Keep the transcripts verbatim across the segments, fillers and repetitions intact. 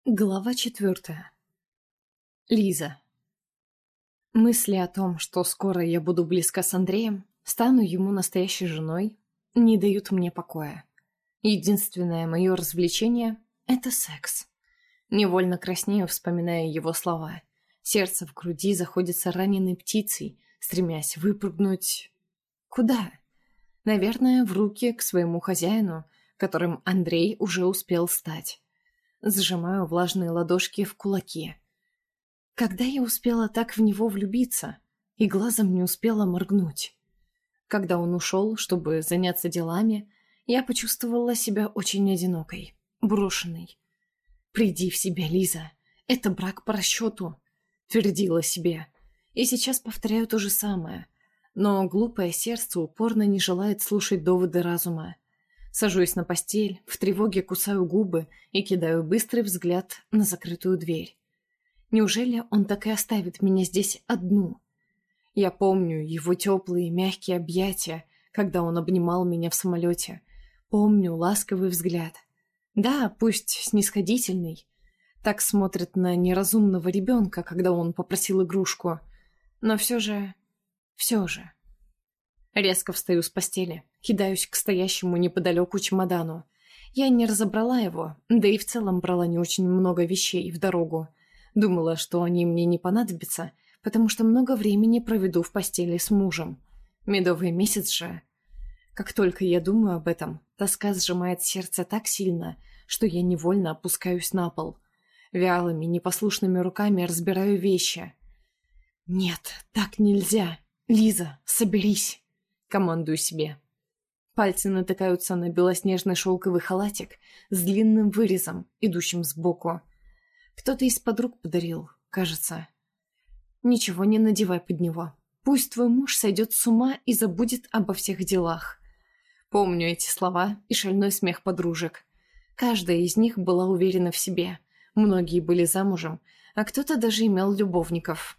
Глава четвертая. Лиза. Мысли о том, что скоро я буду близка с Андреем, стану ему настоящей женой, не дают мне покоя. Единственное мое развлечение — это секс. Невольно краснею, вспоминая его слова. Сердце в груди заходится раненой птицей, стремясь выпрыгнуть... Куда? Наверное, в руки к своему хозяину, которым Андрей уже успел стать. Сжимаю влажные ладошки в кулаки. Когда я успела так в него влюбиться и глазом не успела моргнуть? Когда он ушел, чтобы заняться делами, я почувствовала себя очень одинокой, брошенной. «Приди в себя, Лиза, это брак по расчету», — твердила себе. И сейчас повторяю то же самое, но глупое сердце упорно не желает слушать доводы разума. Сажусь на постель, в тревоге кусаю губы и кидаю быстрый взгляд на закрытую дверь. Неужели он так и оставит меня здесь одну? Я помню его теплые мягкие объятия, когда он обнимал меня в самолете. Помню ласковый взгляд. Да, пусть снисходительный. Так смотрит на неразумного ребенка, когда он попросил игрушку. Но все же... все же... Резко встаю с постели, кидаюсь к стоящему неподалеку чемодану. Я не разобрала его, да и в целом брала не очень много вещей в дорогу. Думала, что они мне не понадобятся, потому что много времени проведу в постели с мужем. Медовый месяц же. Как только я думаю об этом, тоска сжимает сердце так сильно, что я невольно опускаюсь на пол. Вялыми, непослушными руками разбираю вещи. «Нет, так нельзя. Лиза, соберись!» Командую себе. Пальцы натыкаются на белоснежный шелковый халатик с длинным вырезом, идущим сбоку. Кто-то из подруг подарил, кажется. Ничего не надевай под него. Пусть твой муж сойдет с ума и забудет обо всех делах. Помню эти слова и шальной смех подружек. Каждая из них была уверена в себе. Многие были замужем, а кто-то даже имел любовников.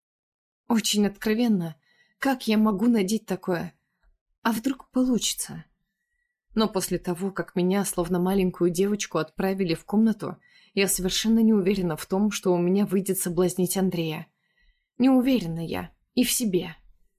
Очень откровенно. Как я могу надеть такое? А вдруг получится? Но после того, как меня, словно маленькую девочку, отправили в комнату, я совершенно не уверена в том, что у меня выйдет соблазнить Андрея. Не уверена я и в себе.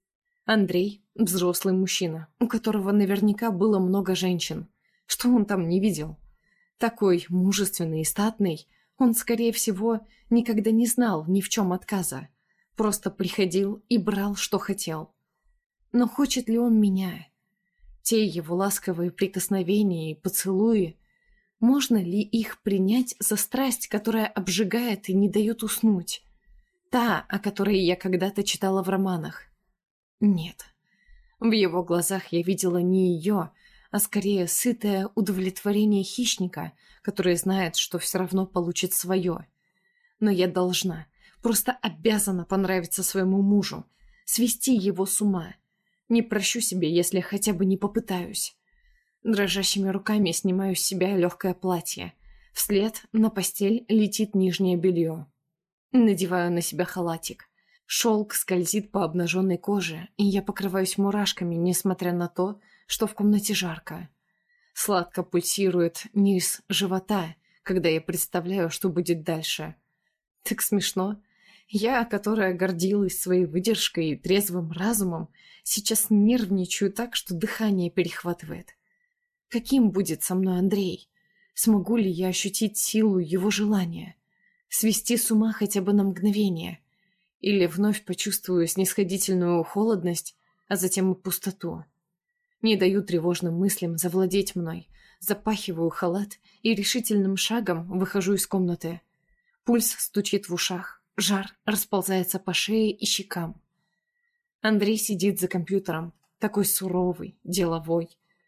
Андрей – взрослый мужчина, у которого наверняка было много женщин. Что он там не видел? Такой мужественный и статный, он, скорее всего, никогда не знал ни в чем отказа. Просто приходил и брал, что хотел. Но хочет ли он меня? Те его ласковые прикосновения и поцелуи, можно ли их принять за страсть, которая обжигает и не дает уснуть? Та, о которой я когда-то читала в романах. Нет. В его глазах я видела не ее, а скорее сытое удовлетворение хищника, который знает, что все равно получит свое. Но я должна... Просто обязана понравиться своему мужу, свести его с ума. Не прощу себе, если хотя бы не попытаюсь. Дрожащими руками снимаю с себя легкое платье. Вслед на постель летит нижнее белье. Надеваю на себя халатик. Шелк скользит по обнаженной коже, и я покрываюсь мурашками, несмотря на то, что в комнате жарко. Сладко пульсирует низ живота, когда я представляю, что будет дальше. Так смешно. Я, которая гордилась своей выдержкой и трезвым разумом, сейчас нервничаю так, что дыхание перехватывает. Каким будет со мной Андрей? Смогу ли я ощутить силу его желания? Свести с ума хотя бы на мгновение? Или вновь почувствую снисходительную холодность, а затем и пустоту? Не даю тревожным мыслям завладеть мной, запахиваю халат и решительным шагом выхожу из комнаты. Пульс стучит в ушах. Жар расползается по шее и щекам. Андрей сидит за компьютером, такой суровый, деловой.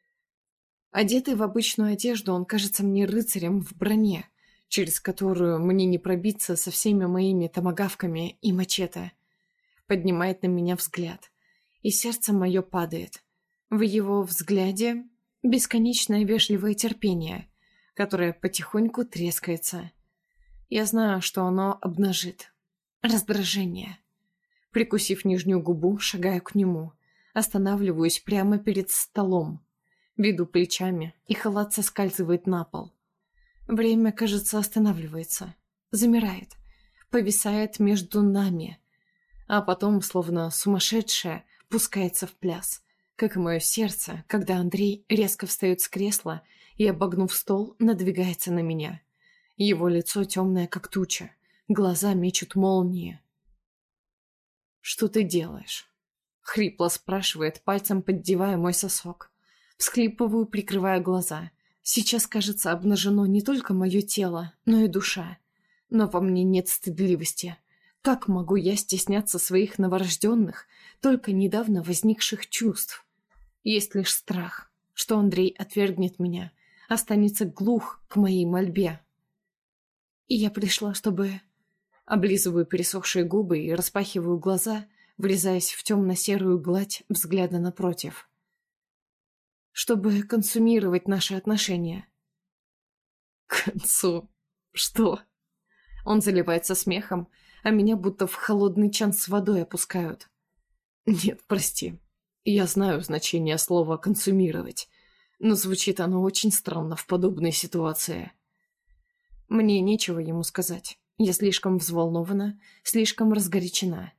Одетый в обычную одежду, он кажется мне рыцарем в броне, через которую мне не пробиться со всеми моими томагавками и мачете. Поднимает на меня взгляд, и сердце мое падает. В его взгляде бесконечное вежливое терпение, которое потихоньку трескается. Я знаю, что оно обнажит. Раздражение. Прикусив нижнюю губу, шагаю к нему. Останавливаюсь прямо перед столом. Веду плечами, и халат соскальзывает на пол. Время, кажется, останавливается, замирает, повисает между нами, а потом, словно сумасшедшая, пускается в пляс, как и мое сердце, когда Андрей резко встает с кресла и, обогнув стол, надвигается на меня. Его лицо темное, как туча, глаза мечут молнии. «Что ты делаешь?» — хрипло спрашивает, пальцем поддевая мой сосок. Всхлипываю, прикрывая глаза. Сейчас, кажется, обнажено не только мое тело, но и душа. Но во мне нет стыдливости. Как могу я стесняться своих новорожденных, только недавно возникших чувств? Есть лишь страх, что Андрей отвергнет меня, останется глух к моей мольбе. И я пришла, чтобы... Облизываю пересохшие губы и распахиваю глаза, врезаясь в темно-серую гладь взгляда напротив. Чтобы консумировать наши отношения. К концу. Что? Он заливается смехом, а меня будто в холодный чан с водой опускают. Нет, прости. Я знаю значение слова «консумировать», но звучит оно очень странно в подобной ситуации. Мне нечего ему сказать. Я слишком взволнована, слишком разгорячена.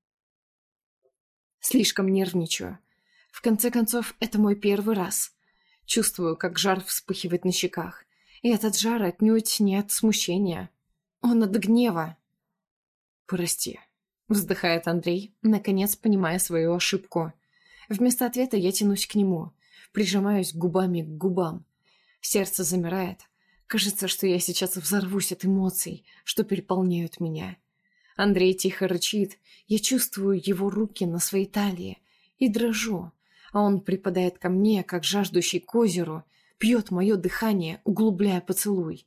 Слишком нервничаю. В конце концов, это мой первый раз. Чувствую, как жар вспыхивает на щеках. И этот жар отнюдь не от смущения. Он от гнева. «Прости», — вздыхает Андрей, наконец понимая свою ошибку. Вместо ответа я тянусь к нему, прижимаюсь губами к губам. Сердце замирает. Кажется, что я сейчас взорвусь от эмоций, что переполняют меня. Андрей тихо рычит, я чувствую его руки на своей талии и дрожу, а он припадает ко мне, как жаждущий к озеру, пьет мое дыхание, углубляя поцелуй.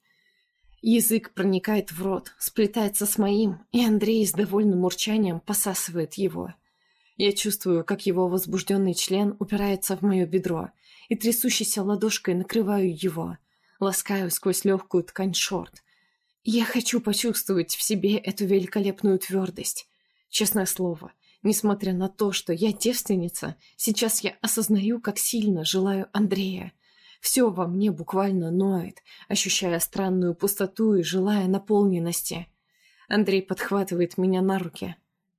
Язык проникает в рот, сплетается с моим, и Андрей с довольным урчанием посасывает его. Я чувствую, как его возбужденный член упирается в мое бедро, и трясущейся ладошкой накрываю его, ласкаю сквозь легкую ткань шорт. Я хочу почувствовать в себе эту великолепную твердость. Честное слово, несмотря на то, что я девственница, сейчас я осознаю, как сильно желаю Андрея. Все во мне буквально ноет, ощущая странную пустоту и желая наполненности. Андрей подхватывает меня на руки.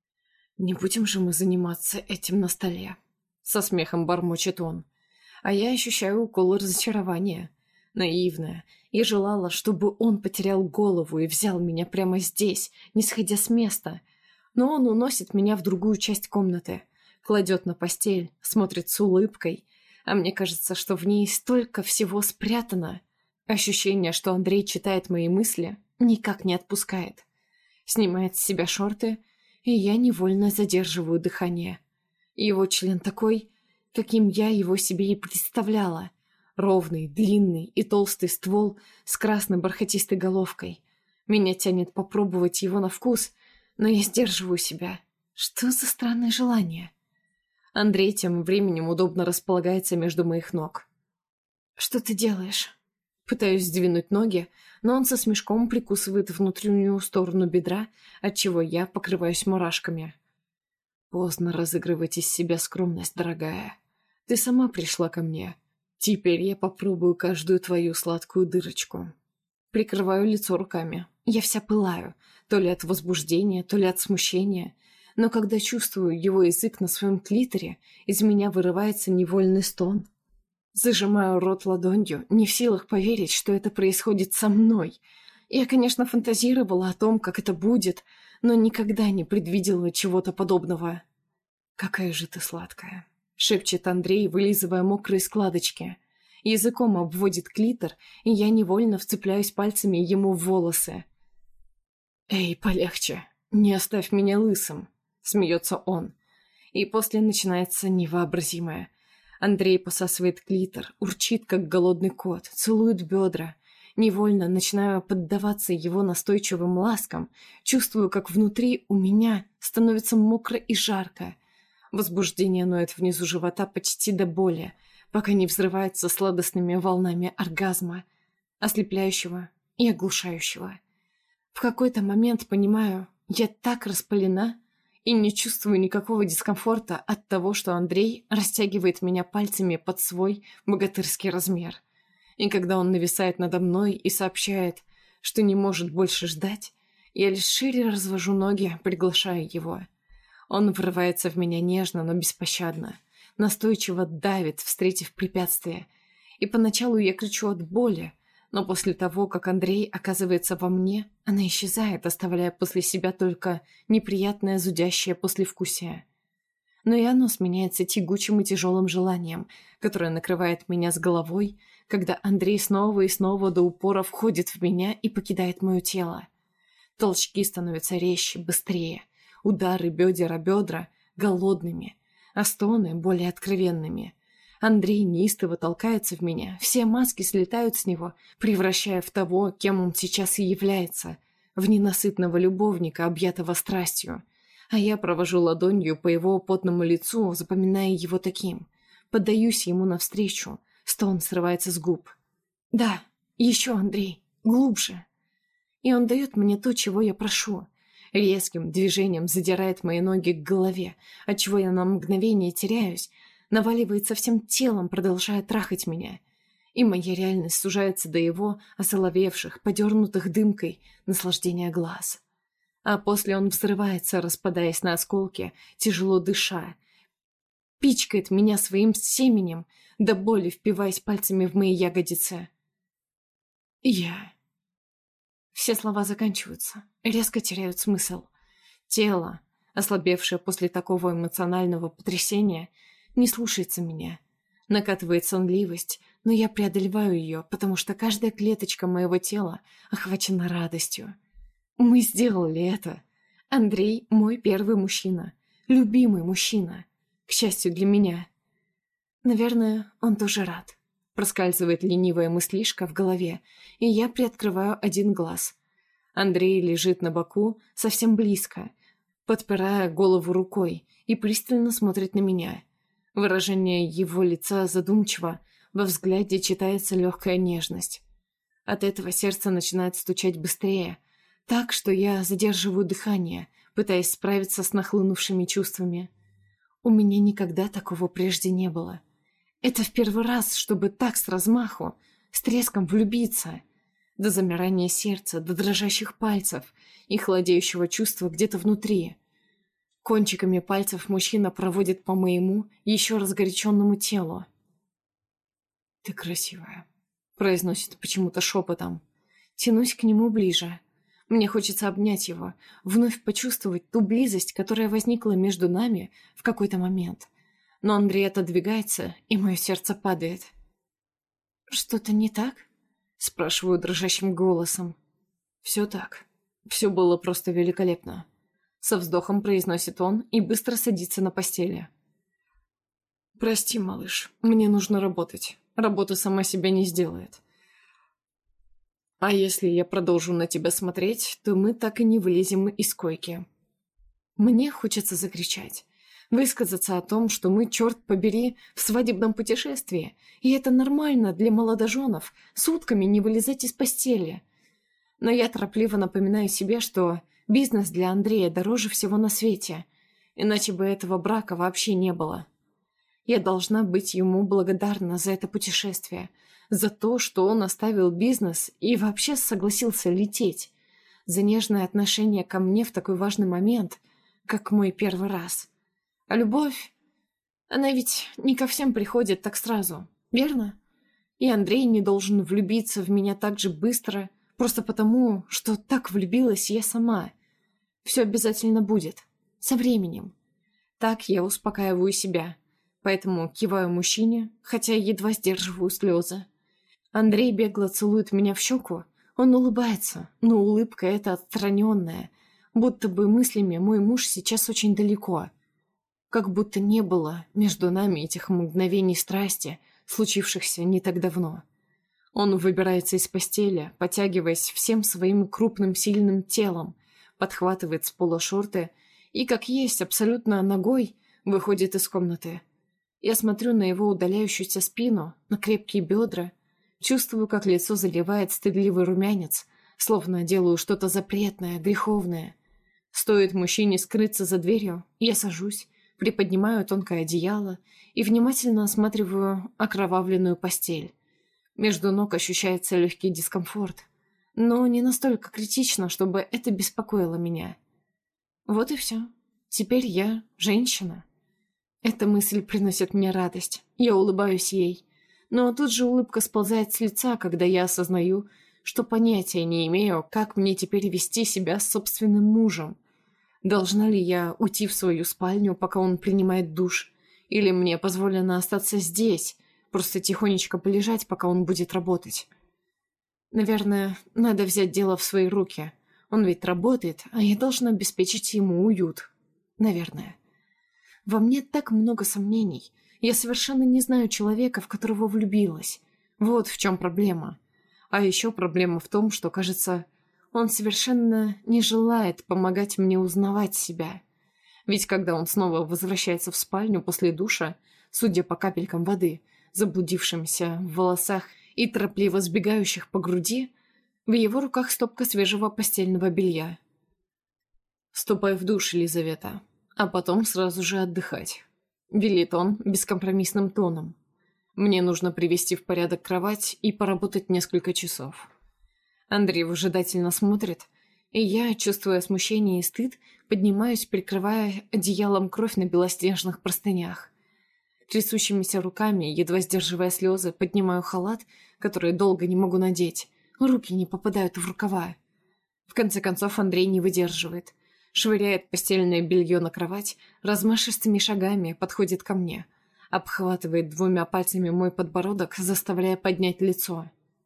«Не будем же мы заниматься этим на столе?» Со смехом бормочет он. А я ощущаю укол разочарования. Наивная. Я желала, чтобы он потерял голову и взял меня прямо здесь, не сходя с места. Но он уносит меня в другую часть комнаты, кладет на постель, смотрит с улыбкой, а мне кажется, что в ней столько всего спрятано. Ощущение, что Андрей читает мои мысли, никак не отпускает. Снимает с себя шорты, и я невольно задерживаю дыхание. Его член такой, каким я его себе и представляла. Ровный, длинный и толстый ствол с красной бархатистой головкой. Меня тянет попробовать его на вкус, но я сдерживаю себя. Что за странное желание? Андрей тем временем удобно располагается между моих ног. «Что ты делаешь?» Пытаюсь сдвинуть ноги, но он со смешком прикусывает внутреннюю сторону бедра, отчего я покрываюсь мурашками. «Поздно разыгрывать из себя скромность, дорогая. Ты сама пришла ко мне. Теперь я попробую каждую твою сладкую дырочку». Прикрываю лицо руками. Я вся пылаю, то ли от возбуждения, то ли от смущения. Но когда чувствую его язык на своем клиторе, из меня вырывается невольный стон. Зажимаю рот ладонью, не в силах поверить, что это происходит со мной. Я, конечно, фантазировала о том, как это будет, но никогда не предвидела чего-то подобного. «Какая же ты сладкая», — шепчет Андрей, вылизывая мокрые складочки. Языком обводит клитор, и я невольно вцепляюсь пальцами ему в волосы. «Эй, полегче, не оставь меня лысым», — смеется он. И после начинается невообразимое. Андрей посасывает клитор, урчит, как голодный кот, целует бедра. Невольно начинаю поддаваться его настойчивым ласкам, чувствую, как внутри у меня становится мокро и жарко. Возбуждение ноет внизу живота почти до боли, пока не взрывается сладостными волнами оргазма, ослепляющего и оглушающего. В какой-то момент понимаю, я так распалена и не чувствую никакого дискомфорта от того, что Андрей растягивает меня пальцами под свой богатырский размер. И когда он нависает надо мной и сообщает, что не может больше ждать, я лишь шире развожу ноги, приглашая его. Он врывается в меня нежно, но беспощадно, настойчиво давит, встретив препятствие. И поначалу я кричу от боли, но после того, как Андрей оказывается во мне, она исчезает, оставляя после себя только неприятное зудящее послевкусие. Но и оно сменяется тягучим и тяжелым желанием, которое накрывает меня с головой, когда Андрей снова и снова до упора входит в меня и покидает мое тело. Толчки становятся резче, быстрее, удары бедер о бедра голодными, а стоны более откровенными. Андрей неистово толкается в меня, все маски слетают с него, превращая в того, кем он сейчас и является, в ненасытного любовника, объятого страстью. А я провожу ладонью по его потному лицу, запоминая его таким. Поддаюсь ему навстречу, стон срывается с губ. «Да, еще, Андрей, глубже!» И он дает мне то, чего я прошу. Резким движением задирает мои ноги к голове, отчего я на мгновение теряюсь, наваливается всем телом, продолжая трахать меня. И моя реальность сужается до его осоловевших, подернутых дымкой наслаждения глаз. А после он взрывается, распадаясь на осколки, тяжело дыша. Пичкает меня своим семенем, до боли впиваясь пальцами в мои ягодицы. Я... Все слова заканчиваются, резко теряют смысл. Тело, ослабевшее после такого эмоционального потрясения, не слушается меня. Накатывает сонливость, но я преодолеваю ее, потому что каждая клеточка моего тела охвачена радостью. Мы сделали это. Андрей – мой первый мужчина. Любимый мужчина. К счастью для меня. Наверное, он тоже рад. Проскальзывает ленивая мыслишка в голове, и я приоткрываю один глаз. Андрей лежит на боку, совсем близко, подпирая голову рукой, и пристально смотрит на меня. Выражение его лица задумчиво, во взгляде читается легкая нежность. От этого сердце начинает стучать быстрее, так что я задерживаю дыхание, пытаясь справиться с нахлынувшими чувствами. У меня никогда такого прежде не было. Это в первый раз, чтобы так с размаху, с треском влюбиться. До замирания сердца, до дрожащих пальцев и холодеющего чувства где-то внутри. Кончиками пальцев мужчина проводит по моему, еще разгоряченному телу. «Ты красивая», — произносит почему-то шепотом. Тянусь к нему ближе. Мне хочется обнять его, вновь почувствовать ту близость, которая возникла между нами в какой-то момент. Но Андрей отодвигается, и мое сердце падает. «Что-то не так?» — спрашиваю дрожащим голосом. «Все так. Все было просто великолепно». Со вздохом произносит он и быстро садится на постели. «Прости, малыш, мне нужно работать. Работа сама себя не сделает. А если я продолжу на тебя смотреть, то мы так и не вылезем из койки». Мне хочется закричать. Высказаться о том, что мы, черт побери, в свадебном путешествии, и это нормально для молодоженов, сутками не вылезать из постели. Но я торопливо напоминаю себе, что бизнес для Андрея дороже всего на свете, иначе бы этого брака вообще не было. Я должна быть ему благодарна за это путешествие, за то, что он оставил бизнес и вообще согласился лететь, за нежное отношение ко мне в такой важный момент, как мой первый раз. А любовь, она ведь не ко всем приходит так сразу, верно? И Андрей не должен влюбиться в меня так же быстро, просто потому, что так влюбилась я сама. Все обязательно будет, со временем. Так я успокаиваю себя, поэтому киваю мужчине, хотя едва сдерживаю слезы. Андрей бегло целует меня в щеку, он улыбается, но улыбка эта отстраненная, будто бы мыслями мой муж сейчас очень далеко. Как будто не было между нами этих мгновений страсти, случившихся не так давно. Он выбирается из постели, потягиваясь всем своим крупным сильным телом, подхватывает с пола шорты и, как есть, абсолютно нагой, выходит из комнаты. Я смотрю на его удаляющуюся спину, на крепкие бедра, чувствую, как лицо заливает стыдливый румянец, словно делаю что-то запретное, греховное. Стоит мужчине скрыться за дверью, я сажусь, приподнимаю тонкое одеяло и внимательно осматриваю окровавленную постель. Между ног ощущается легкий дискомфорт, но не настолько критично, чтобы это беспокоило меня. Вот и все. Теперь я женщина. Эта мысль приносит мне радость. Я улыбаюсь ей. Но тут же улыбка сползает с лица, когда я осознаю, что понятия не имею, как мне теперь вести себя с собственным мужем. Должна ли я уйти в свою спальню, пока он принимает душ? Или мне позволено остаться здесь, просто тихонечко полежать, пока он будет работать? Наверное, надо взять дело в свои руки. Он ведь работает, а я должна обеспечить ему уют. Наверное. Во мне так много сомнений. Я совершенно не знаю человека, в которого влюбилась. Вот в чем проблема. А еще проблема в том, что, кажется, он совершенно не желает помогать мне узнавать себя. Ведь когда он снова возвращается в спальню после душа, судя по капелькам воды, заблудившимся в волосах и торопливо сбегающих по груди, в его руках стопка свежего постельного белья. «Ступай в душ, Елизавета, а потом сразу же отдыхать», — велит он бескомпромиссным тоном. «Мне нужно привести в порядок кровать и поработать несколько часов». Андрей выжидательно смотрит, и я, чувствуя смущение и стыд, поднимаюсь, прикрывая одеялом кровь на белоснежных простынях. Трясущимися руками, едва сдерживая слезы, поднимаю халат, который долго не могу надеть. Руки не попадают в рукава. В конце концов Андрей не выдерживает. Швыряет постельное белье на кровать, размашистыми шагами подходит ко мне. Обхватывает двумя пальцами мой подбородок, заставляя поднять лицо.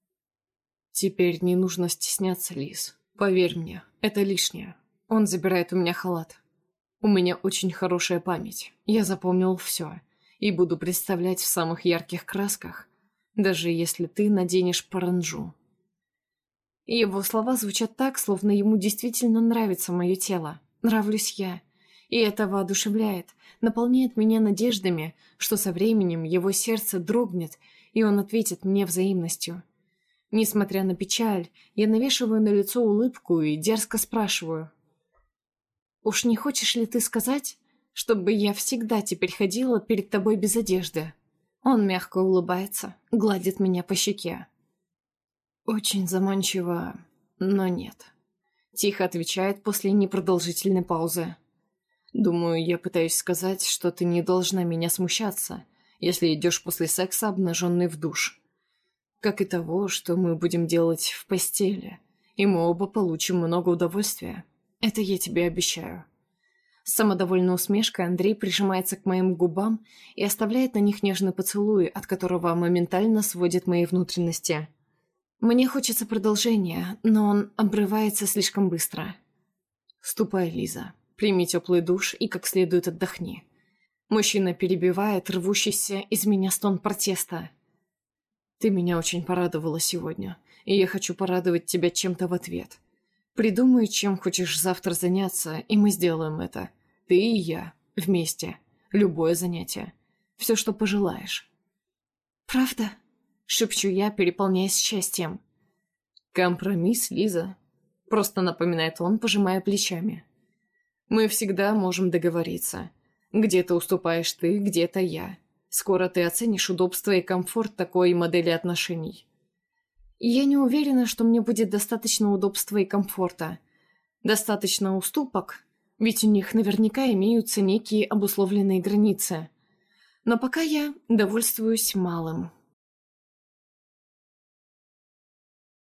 «Теперь не нужно стесняться, Лиз. Поверь мне, это лишнее». Он забирает у меня халат. «У меня очень хорошая память. Я запомнил все. И буду представлять в самых ярких красках, даже если ты наденешь паранджу». Его слова звучат так, словно ему действительно нравится мое тело. Нравлюсь я. И это воодушевляет, наполняет меня надеждами, что со временем его сердце дрогнет, и он ответит мне взаимностью. Несмотря на печаль, я навешиваю на лицо улыбку и дерзко спрашиваю. «Уж не хочешь ли ты сказать, чтобы я всегда теперь ходила перед тобой без одежды?» Он мягко улыбается, гладит меня по щеке. «Очень заманчиво, но нет», — тихо отвечает после непродолжительной паузы. «Думаю, я пытаюсь сказать, что ты не должна меня смущаться, если идешь после секса обнаженный в душ. Как и того, что мы будем делать в постели, и мы оба получим много удовольствия. Это я тебе обещаю». С самодовольной усмешкой Андрей прижимается к моим губам и оставляет на них нежный поцелуй, от которого моментально сводит мои внутренности. Мне хочется продолжения, но он обрывается слишком быстро. «Ступай, Лиза, прими теплый душ и как следует отдохни». Мужчина перебивает рвущийся из меня стон протеста. «Ты меня очень порадовала сегодня, и я хочу порадовать тебя чем-то в ответ. Придумай, чем хочешь завтра заняться, и мы сделаем это. Ты и я. Вместе. Любое занятие. Все, что пожелаешь». «Правда?» — шепчу я, переполняясь счастьем. «Компромисс, Лиза», — просто напоминает он, пожимая плечами. «Мы всегда можем договориться. Где-то уступаешь ты, где-то я. Скоро ты оценишь удобство и комфорт такой модели отношений». Я не уверена, что мне будет достаточно удобства и комфорта. Достаточно уступок, ведь у них наверняка имеются некие обусловленные границы. Но пока я довольствуюсь малым.